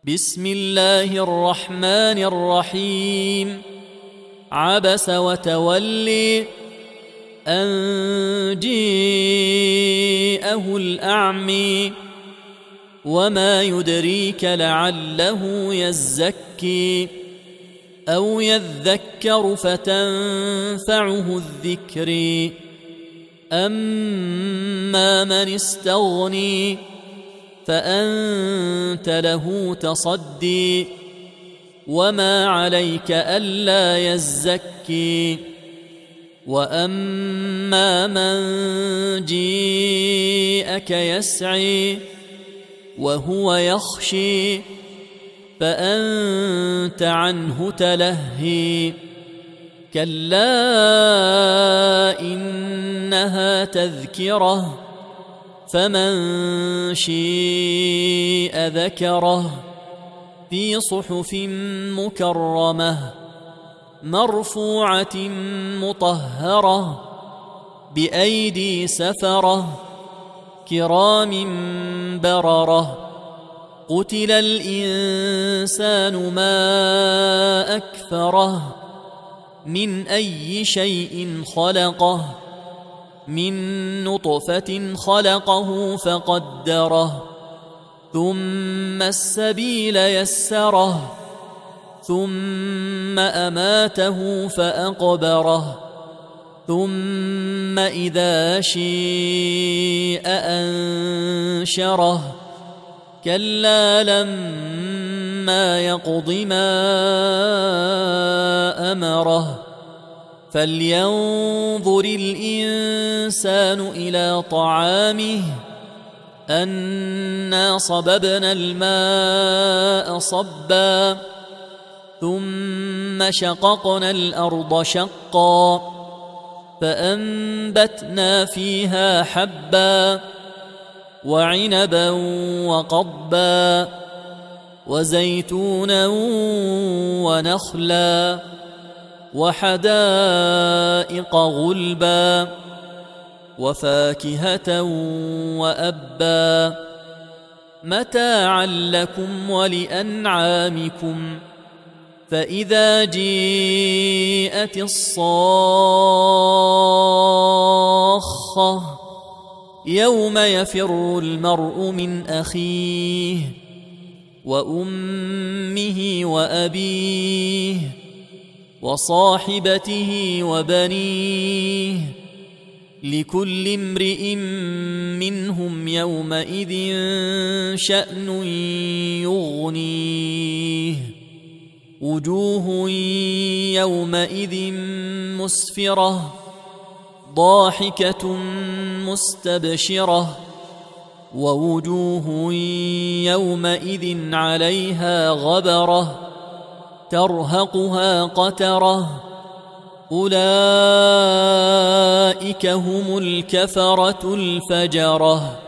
بسم الله الرحمن الرحيم. عبس وتولي أن جاءه الأعمى وما يدريك لعله يزكي أو يذكر فتنفعه الذكر. أما من استغني فأنت له تصدي وما عليك ألا يزكي. وأما من جاءك يسعي وهو يخشي فأنت عنه تلهي. كلا إنها تذكرة فمن شاء ذكره في صحف مكرمة مرفوعة مطهرة بأيدي سفرة كرام بررة. قتل الإنسان ما أكفره من أي شيء خلقه من نطفة خلقه فقدره ثم السبيل يسره ثم أماته فأقبره ثم إذا شاء أنشره. كلا لما يقض ما أمره. فلينظر الإنسان إلى طعامه أنا صببنا الماء صبا ثم شققنا الأرض شقا فأنبتنا فيها حبا وعنبا وقضبا وزيتونا ونخلا وحدائق غلبا وفاكهة وأبا متاعا لكم ولأنعامكم. فإذا جاءت الصاخة يوم يفر المرء من أخيه وأمه وأبيه وصاحبته وبنيه لكل امرئ منهم يومئذ شأن يغنيه. وجوه يومئذ مسفرة ضاحكة مستبشرة ووجوه يومئذ عليها غبرة ترهقها قترة. أولئك هم الكفرة الفجرة.